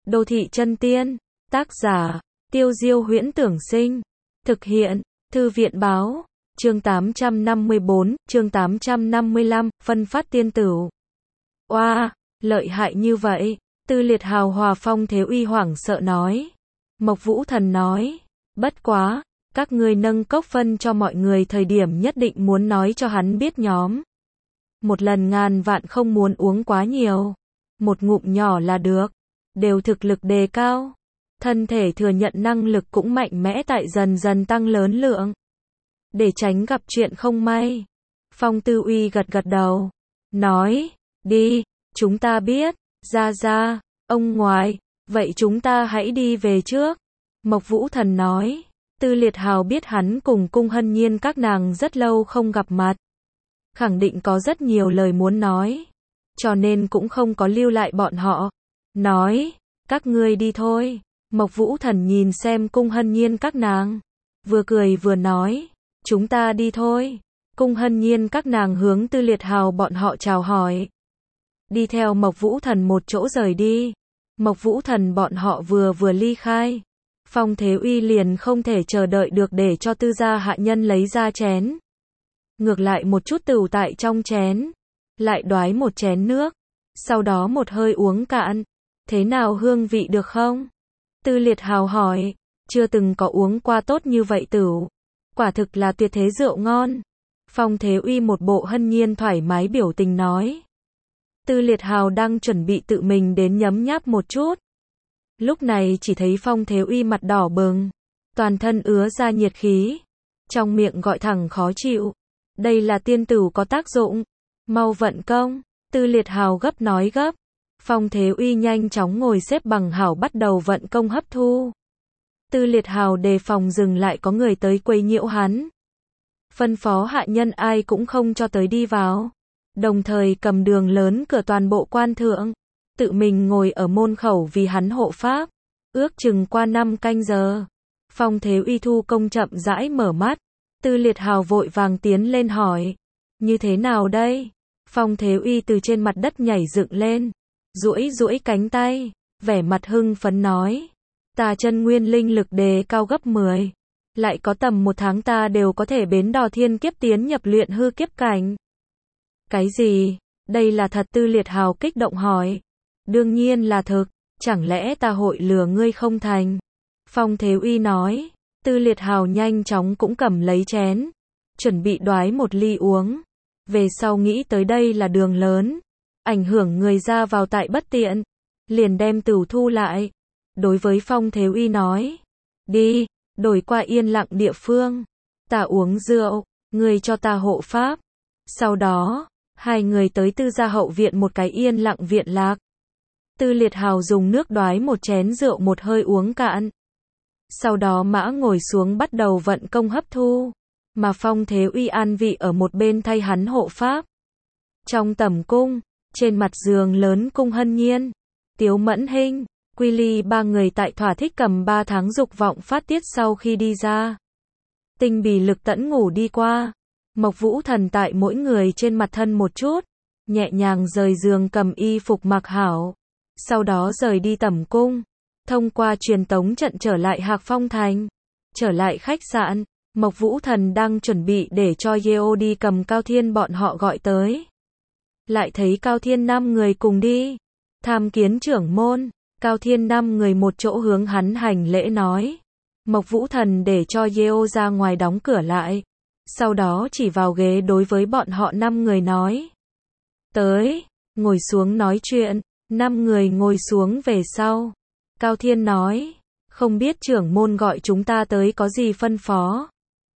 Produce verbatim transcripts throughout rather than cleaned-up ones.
Đô thị chân tiên, tác giả, Tiêu Diêu Huyễn Tưởng Sinh, thực hiện, Thư viện Báo, chương tám trăm năm mươi bốn, chương tám trăm năm mươi lăm, phân phát tiên tửu. Oa, lợi hại như vậy, Tư Liệt hào hòa Phong Thế Uy hoảng sợ nói. Mộc Vũ Thần nói, bất quá, các ngươi nâng cốc phân cho mọi người thời điểm nhất định muốn nói cho hắn biết nhóm. Một lần ngàn vạn không muốn uống quá nhiều. Một ngụm nhỏ là được. Đều thực lực đề cao. Thân thể thừa nhận năng lực cũng mạnh mẽ tại dần dần tăng lớn lượng. Để tránh gặp chuyện không may. Phong Tư Uy gật gật đầu. Nói, đi, chúng ta biết, ra ra, ông ngoại, vậy chúng ta hãy đi về trước. Mộc Vũ Thần nói, Tư Liệt hào biết hắn cùng Cung Hân Nhiên các nàng rất lâu không gặp mặt. Khẳng định có rất nhiều lời muốn nói. Cho nên cũng không có lưu lại bọn họ. Nói, các ngươi đi thôi. Mộc Vũ Thần nhìn xem Cung Hân Nhiên các nàng. Vừa cười vừa nói, chúng ta đi thôi. Cung Hân Nhiên các nàng hướng Tư Liệt hào bọn họ chào hỏi. Đi theo Mộc Vũ Thần một chỗ rời đi. Mộc Vũ Thần bọn họ vừa vừa ly khai. Phong Thế Uy liền không thể chờ đợi được để cho tư gia hạ nhân lấy ra chén. Ngược lại một chút tửu tại trong chén. Lại đoái một chén nước. Sau đó một hơi uống cạn. Thế nào hương vị được không? Tư Liệt hào hỏi. Chưa từng có uống qua tốt như vậy tửu. Quả thực là tuyệt thế rượu ngon. Phong Thế Uy một bộ hân nhiên thoải mái biểu tình nói. Tư Liệt hào đang chuẩn bị tự mình đến nhấm nháp một chút. Lúc này chỉ thấy Phong Thế Uy mặt đỏ bừng. Toàn thân ứa ra nhiệt khí. Trong miệng gọi thẳng khó chịu. Đây là tiên tửu có tác dụng. Mau vận công. Tư Liệt hào gấp nói gấp. Phong Thế Uy nhanh chóng ngồi xếp bằng hảo bắt đầu vận công hấp thu. Tư Liệt hào đề phòng dừng lại có người tới quấy nhiễu hắn. Phân phó hạ nhân ai cũng không cho tới đi vào. Đồng thời cầm đường lớn cửa toàn bộ quan thượng. Tự mình ngồi ở môn khẩu vì hắn hộ pháp. Ước chừng qua năm canh giờ. Phong Thế Uy thu công chậm rãi mở mắt. Tư Liệt hào vội vàng tiến lên hỏi. Như thế nào đây? Phong Thế Uy từ trên mặt đất nhảy dựng lên. Duỗi duỗi cánh tay. Vẻ mặt hưng phấn nói. Ta chân nguyên linh lực đề cao gấp mười. Lại có tầm một tháng ta đều có thể bến đò thiên kiếp tiến nhập luyện hư kiếp cảnh. Cái gì? Đây là thật? Tư Liệt hào kích động hỏi. Đương nhiên là thực. Chẳng lẽ ta hội lừa ngươi không thành? Phong Thế Uy nói. Tư Liệt hào nhanh chóng cũng cầm lấy chén. Chuẩn bị đoái một ly uống. Về sau nghĩ tới đây là đường lớn. Ảnh hưởng người ra vào tại bất tiện. Liền đem tửu thu lại. Đối với Phong Thế Uy nói. Đi, đổi qua yên lặng địa phương. Ta uống rượu, ngươi cho ta hộ pháp. Sau đó, hai người tới tư gia hậu viện một cái yên lặng viện lạc. Tư Liệt hào dùng nước đoái một chén rượu một hơi uống cạn. Sau đó mã ngồi xuống bắt đầu vận công hấp thu. Mà Phong Thế Uy an vị ở một bên thay hắn hộ pháp. Trong tẩm cung, trên mặt giường lớn Cung Hân Nhiên, Tiếu Mẫn Hinh, Quy Ly ba người tại thỏa thích cầm ba tháng dục vọng phát tiết sau khi đi ra. Tinh bì lực tẫn ngủ đi qua. Mộc Vũ Thần tại mỗi người trên mặt thân một chút. Nhẹ nhàng rời giường cầm y phục mặc hảo. Sau đó rời đi tẩm cung. Thông qua truyền tống trận trở lại Hạc Phong Thành. Trở lại khách sạn. Mộc Vũ Thần đang chuẩn bị để cho Yeo đi cầm Cao Thiên bọn họ gọi tới. Lại thấy Cao Thiên năm người cùng đi. Tham kiến trưởng môn. Cao Thiên năm người một chỗ hướng hắn hành lễ nói. Mộc Vũ Thần để cho Yeo ra ngoài đóng cửa lại. Sau đó chỉ vào ghế đối với bọn họ năm người nói. Tới, ngồi xuống nói chuyện. Năm người ngồi xuống về sau. Cao Thiên nói. Không biết trưởng môn gọi chúng ta tới có gì phân phó.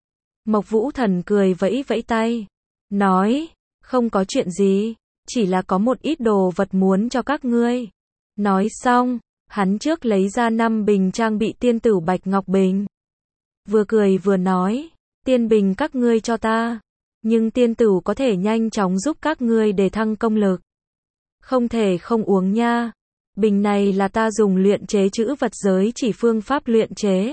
Mộc Vũ Thần cười vẫy vẫy tay. Nói. Không có chuyện gì. Chỉ là có một ít đồ vật muốn cho các ngươi. Nói xong, hắn trước lấy ra năm bình trang bị tiên tửu bạch ngọc bình. Vừa cười vừa nói, tiên bình các ngươi cho ta, nhưng tiên tửu có thể nhanh chóng giúp các ngươi để thăng công lực. Không thể không uống nha. Bình này là ta dùng luyện chế chữ vật giới chỉ phương pháp luyện chế.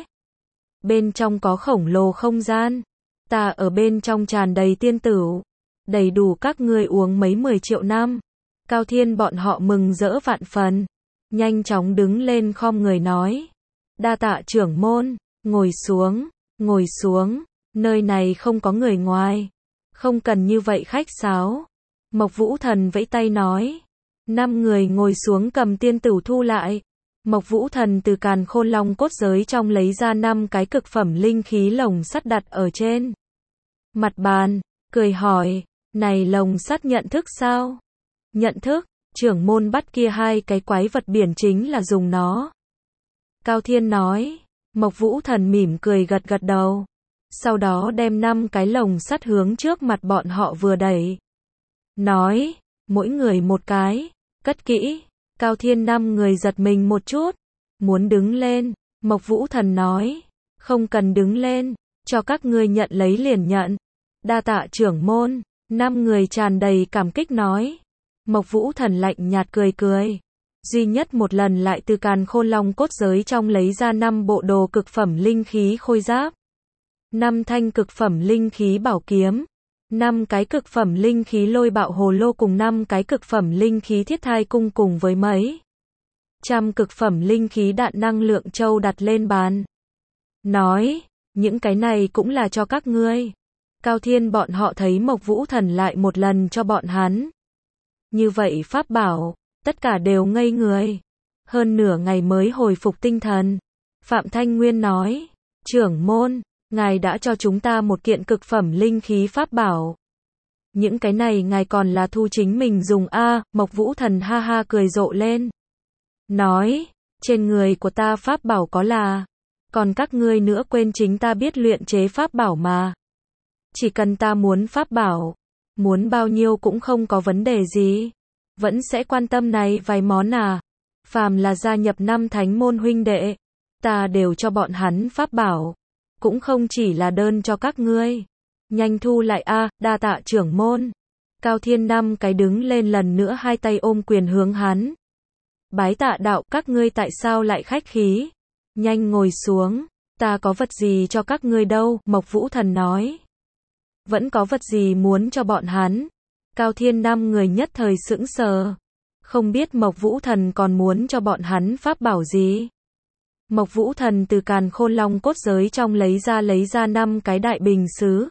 Bên trong có khổng lồ không gian. Ta ở bên trong tràn đầy tiên tửu. Đầy đủ các ngươi uống mấy mười triệu năm. Cao Thiên bọn họ mừng rỡ vạn phần. nhanh chóng đứng lên khom người nói. Đa tạ trưởng môn, ngồi xuống, ngồi xuống, nơi này không có người ngoài. Không cần như vậy khách sáo. Mộc Vũ Thần vẫy tay nói. Năm người ngồi xuống cầm tiên tửu thu lại. Mộc Vũ Thần từ càn khôn long cốt giới trong lấy ra năm cái cực phẩm linh khí lồng sắt đặt ở trên mặt bàn, cười hỏi, này lồng sắt nhận thức sao? Nhận thức, trưởng môn bắt kia hai cái quái vật biển chính là dùng nó. Cao Thiên nói. Mộc Vũ Thần mỉm cười gật gật đầu. Sau đó đem năm cái lồng sắt hướng trước mặt bọn họ vừa đẩy. Nói, mỗi người một cái, cất kỹ. Cao Thiên năm người giật mình một chút, muốn đứng lên. Mộc Vũ Thần nói, không cần đứng lên, cho các ngươi nhận lấy liền nhận. Đa tạ trưởng môn. Năm người tràn đầy cảm kích nói. Mộc Vũ Thần lạnh nhạt cười cười. Duy nhất một lần lại từ càn khôn long cốt giới trong lấy ra năm bộ đồ cực phẩm linh khí khôi giáp, năm thanh cực phẩm linh khí bảo kiếm, năm cái cực phẩm linh khí lôi bạo hồ lô cùng năm cái cực phẩm linh khí thiết thai cung cùng với mấy trăm cực phẩm linh khí đạn năng lượng châu đặt lên bàn. Nói, những cái này cũng là cho các ngươi. Cao Thiên bọn họ thấy Mộc Vũ Thần lại một lần cho bọn hắn như vậy pháp bảo, tất cả đều ngây người. Hơn nửa ngày mới hồi phục tinh thần. Phạm Thanh Nguyên nói, trưởng môn, ngài đã cho chúng ta một kiện cực phẩm linh khí pháp bảo. Những cái này ngài còn là thu chính mình dùng a à, Mộc Vũ Thần ha ha cười rộ lên. Nói, trên người của ta pháp bảo có là, còn các ngươi nữa quên chính ta biết luyện chế pháp bảo mà. Chỉ cần ta muốn pháp bảo, muốn bao nhiêu cũng không có vấn đề gì. Vẫn sẽ quan tâm này vài món à. Phàm là gia nhập năm thánh môn huynh đệ, ta đều cho bọn hắn pháp bảo. Cũng không chỉ là đơn cho các ngươi. Nhanh thu lại a à, đa tạ trưởng môn. Cao Thiên năm cái đứng lên lần nữa hai tay ôm quyền hướng hắn. Bái tạ đạo, các ngươi tại sao lại khách khí? Nhanh ngồi xuống, ta có vật gì cho các ngươi đâu, Mộc Vũ Thần nói. Vẫn có vật gì muốn cho bọn hắn. Cao Thiên năm người nhất thời sững sờ. Không biết Mộc Vũ Thần còn muốn cho bọn hắn pháp bảo gì. Mộc Vũ Thần từ càn khôn long cốt giới trong lấy ra lấy ra năm cái đại bình sứ.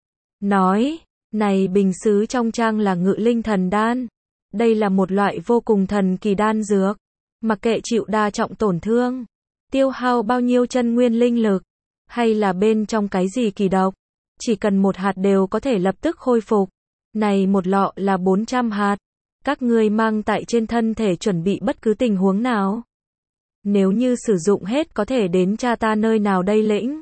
Nói, này bình sứ trong trang là ngự linh thần đan. Đây là một loại vô cùng thần kỳ đan dược. Mặc kệ chịu đa trọng tổn thương, tiêu hao bao nhiêu chân nguyên linh lực, hay là bên trong cái gì kỳ độc, chỉ cần một hạt đều có thể lập tức khôi phục. Này một lọ là bốn trăm hạt. Các ngươi mang tại trên thân thể chuẩn bị bất cứ tình huống nào. Nếu như sử dụng hết có thể đến cha ta nơi nào đây lĩnh.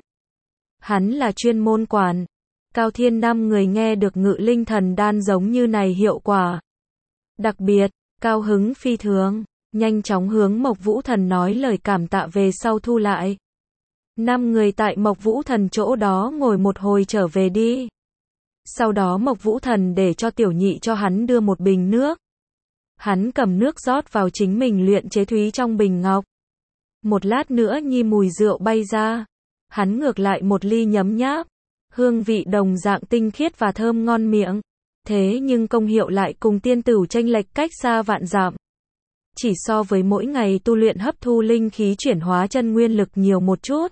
Hắn là chuyên môn quản. Cao Thiên năm người nghe được ngự linh thần đan giống như này hiệu quả. Đặc biệt, cao hứng phi thường. Nhanh chóng hướng Mộc Vũ Thần nói lời cảm tạ về sau thu lại. Năm người tại Mộc Vũ Thần chỗ đó ngồi một hồi trở về đi. Sau đó Mộc Vũ Thần để cho tiểu nhị cho hắn đưa một bình nước. Hắn cầm nước rót vào chính mình luyện chế thúy trong bình ngọc. Một lát nữa nhi mùi rượu bay ra. Hắn ngược lại một ly nhấm nháp. Hương vị đồng dạng tinh khiết và thơm ngon miệng. Thế nhưng công hiệu lại cùng tiên tửu chênh lệch cách xa vạn dặm. Chỉ so với mỗi ngày tu luyện hấp thu linh khí chuyển hóa chân nguyên lực nhiều một chút.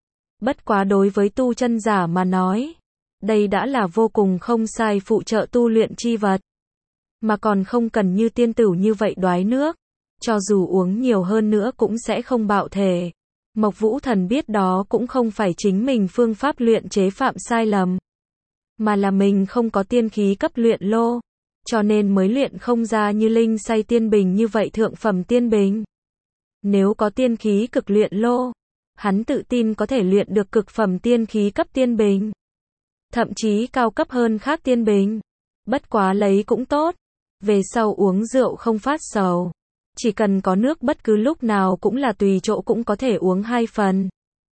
Bất quá đối với tu chân giả mà nói, đây đã là vô cùng không sai phụ trợ tu luyện chi vật. Mà còn không cần như tiên tửu như vậy đoái nước. Cho dù uống nhiều hơn nữa cũng sẽ không bạo thể. Mộc Vũ Thần biết đó cũng không phải chính mình phương pháp luyện chế phạm sai lầm. Mà là mình không có tiên khí cấp luyện lô. Cho nên mới luyện không ra như linh say tiên bình như vậy thượng phẩm tiên bình. Nếu có tiên khí cực luyện lô, hắn tự tin có thể luyện được cực phẩm tiên khí cấp tiên bình. Thậm chí cao cấp hơn khác tiên bình. Bất quá lấy cũng tốt. Về sau uống rượu không phát sầu. Chỉ cần có nước bất cứ lúc nào cũng là tùy chỗ cũng có thể uống hai phần.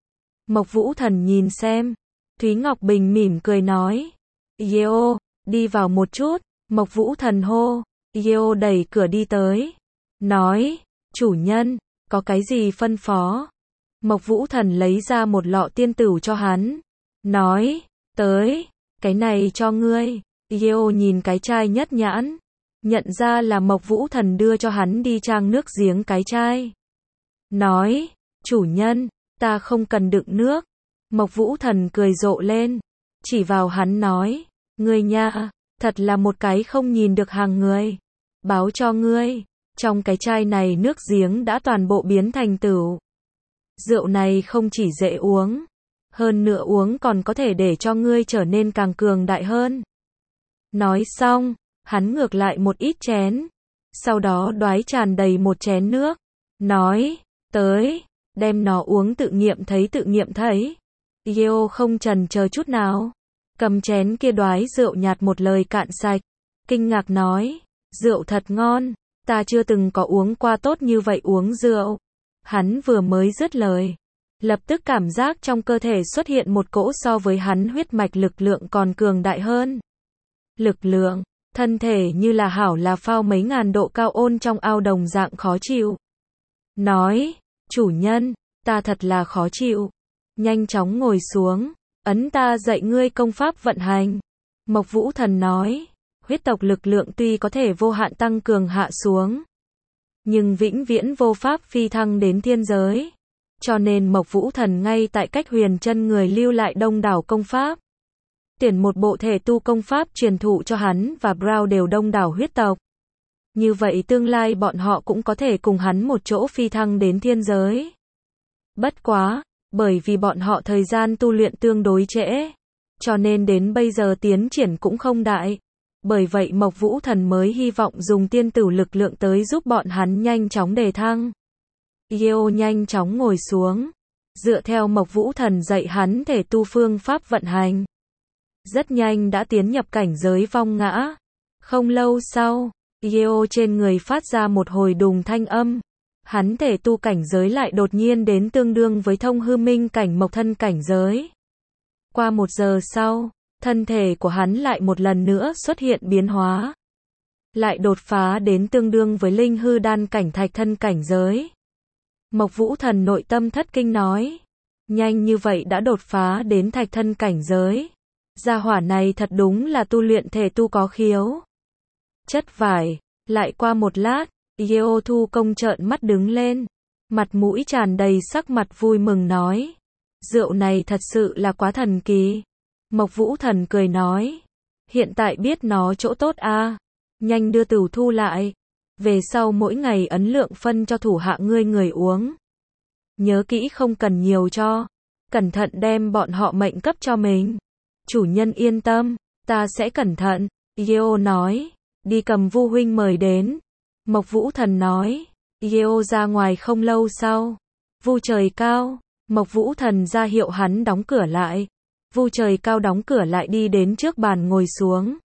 Mộc Vũ Thần nhìn xem. Thúy Ngọc Bình mỉm cười nói. Yeo, đi vào một chút. Mộc Vũ Thần hô. Yeo đẩy cửa đi tới. Nói, chủ nhân, có cái gì phân phó? Mộc Vũ Thần lấy ra một lọ tiên tửu cho hắn. Nói, tới, cái này cho ngươi. Yeo nhìn cái chai nhất nhãn. nhận ra là Mộc Vũ Thần đưa cho hắn đi trang nước giếng cái chai. Nói, chủ nhân, ta không cần đựng nước. Mộc Vũ Thần cười rộ lên, chỉ vào hắn nói, ngươi nha, thật là một cái không nhìn được hàng người. Báo cho ngươi, trong cái chai này nước giếng đã toàn bộ biến thành tửu. Rượu này không chỉ dễ uống, hơn nữa uống còn có thể để cho ngươi trở nên càng cường đại hơn. Nói xong, hắn ngược lại một ít chén, sau đó đoái tràn đầy một chén nước, nói, tới, đem nó uống tự nghiệm thấy tự nghiệm thấy. Geo không chần chờ chút nào, cầm chén kia đoái rượu nhạt một lời cạn sạch, kinh ngạc nói, rượu thật ngon, ta chưa từng có uống qua tốt như vậy uống rượu. Hắn vừa mới dứt lời, lập tức cảm giác trong cơ thể xuất hiện một cỗ so với hắn huyết mạch lực lượng còn cường đại hơn. Lực lượng, thân thể như là hảo là phao mấy ngàn độ cao ôn trong ao đồng dạng khó chịu. Nói, chủ nhân, ta thật là khó chịu. Nhanh chóng ngồi xuống, ấn ta dạy ngươi công pháp vận hành. Mộc Vũ Thần nói, huyết tộc lực lượng tuy có thể vô hạn tăng cường hạ xuống, nhưng vĩnh viễn vô pháp phi thăng đến thiên giới. Cho nên Mộc Vũ Thần ngay tại cách huyền chân người lưu lại đông đảo công pháp. Tuyển một bộ thể tu công pháp truyền thụ cho hắn và Brown đều đông đảo huyết tộc. Như vậy tương lai bọn họ cũng có thể cùng hắn một chỗ phi thăng đến thiên giới. Bất quá, bởi vì bọn họ thời gian tu luyện tương đối trễ, cho nên đến bây giờ tiến triển cũng không đại. Bởi vậy Mộc Vũ Thần mới hy vọng dùng tiên tử lực lượng tới giúp bọn hắn nhanh chóng đề thăng. Geo nhanh chóng ngồi xuống, dựa theo Mộc Vũ Thần dạy hắn thể tu phương pháp vận hành. Rất nhanh đã tiến nhập cảnh giới vong ngã. Không lâu sau, Geo trên người phát ra một hồi đùng thanh âm. Hắn thể tu cảnh giới lại đột nhiên đến tương đương với thông hư minh cảnh mộc thân cảnh giới. Qua một giờ sau, thân thể của hắn lại một lần nữa xuất hiện biến hóa. Lại đột phá đến tương đương với linh hư đan cảnh thạch thân cảnh giới. Mộc Vũ Thần nội tâm thất kinh nói, nhanh như vậy đã đột phá đến thạch thân cảnh giới. Gia hỏa này thật đúng là tu luyện thể tu có khiếu. Chất vải, lại qua một lát, Geo thu công trợn mắt đứng lên, mặt mũi tràn đầy sắc mặt vui mừng nói, rượu này thật sự là quá thần kỳ. Mộc Vũ Thần cười nói, hiện tại biết nó chỗ tốt a, nhanh đưa tửu thu lại, về sau mỗi ngày ấn lượng phân cho thủ hạ ngươi người uống. Nhớ kỹ không cần nhiều cho, cẩn thận đem bọn họ mệnh cấp cho mình. Chủ nhân yên tâm, ta sẽ cẩn thận. Geo nói, đi cầm Vu huynh mời đến. Mộc Vũ Thần nói, Geo ra ngoài không lâu sau. Vu Trời Cao, Mộc Vũ Thần ra hiệu hắn đóng cửa lại. Vu Trời Cao đóng cửa lại đi đến trước bàn ngồi xuống.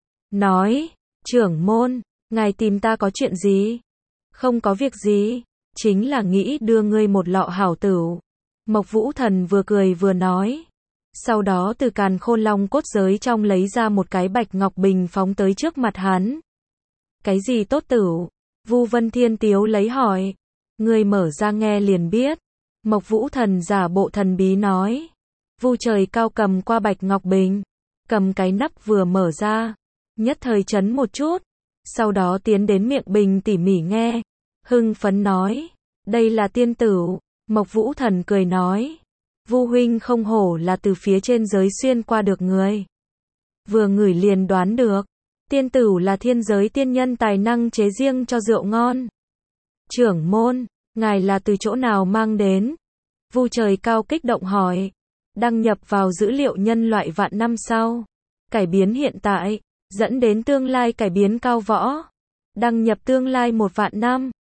Nói, trưởng môn, ngài tìm ta có chuyện gì? Không có việc gì, chính là nghĩ đưa ngươi một lọ hảo tửu. Mộc Vũ Thần vừa cười vừa nói. Sau đó từ càn khôn long cốt giới trong lấy ra một cái bạch ngọc bình phóng tới trước mặt hắn. Cái gì tốt tửu? Vu Vân Thiên Tiếu lấy hỏi. Ngươi mở ra nghe liền biết. Mộc Vũ Thần giả bộ thần bí nói. Vu Trời Cao cầm qua bạch ngọc bình, cầm cái nắp vừa mở ra, nhất thời chấn một chút, sau đó tiến đến miệng bình tỉ mỉ nghe, hưng phấn nói, đây là tiên tửu. Mộc Vũ Thần cười nói, Vu huynh không hổ là từ phía trên giới xuyên qua được người. Vừa ngửi liền đoán được, tiên tửu là thiên giới tiên nhân tài năng chế riêng cho rượu ngon. Trưởng môn, ngài là từ chỗ nào mang đến? Vu Trời Cao kích động hỏi. Đăng nhập vào dữ liệu nhân loại vạn năm sau, cải biến hiện tại, dẫn đến tương lai cải biến cao võ. Đăng nhập tương lai một vạn năm.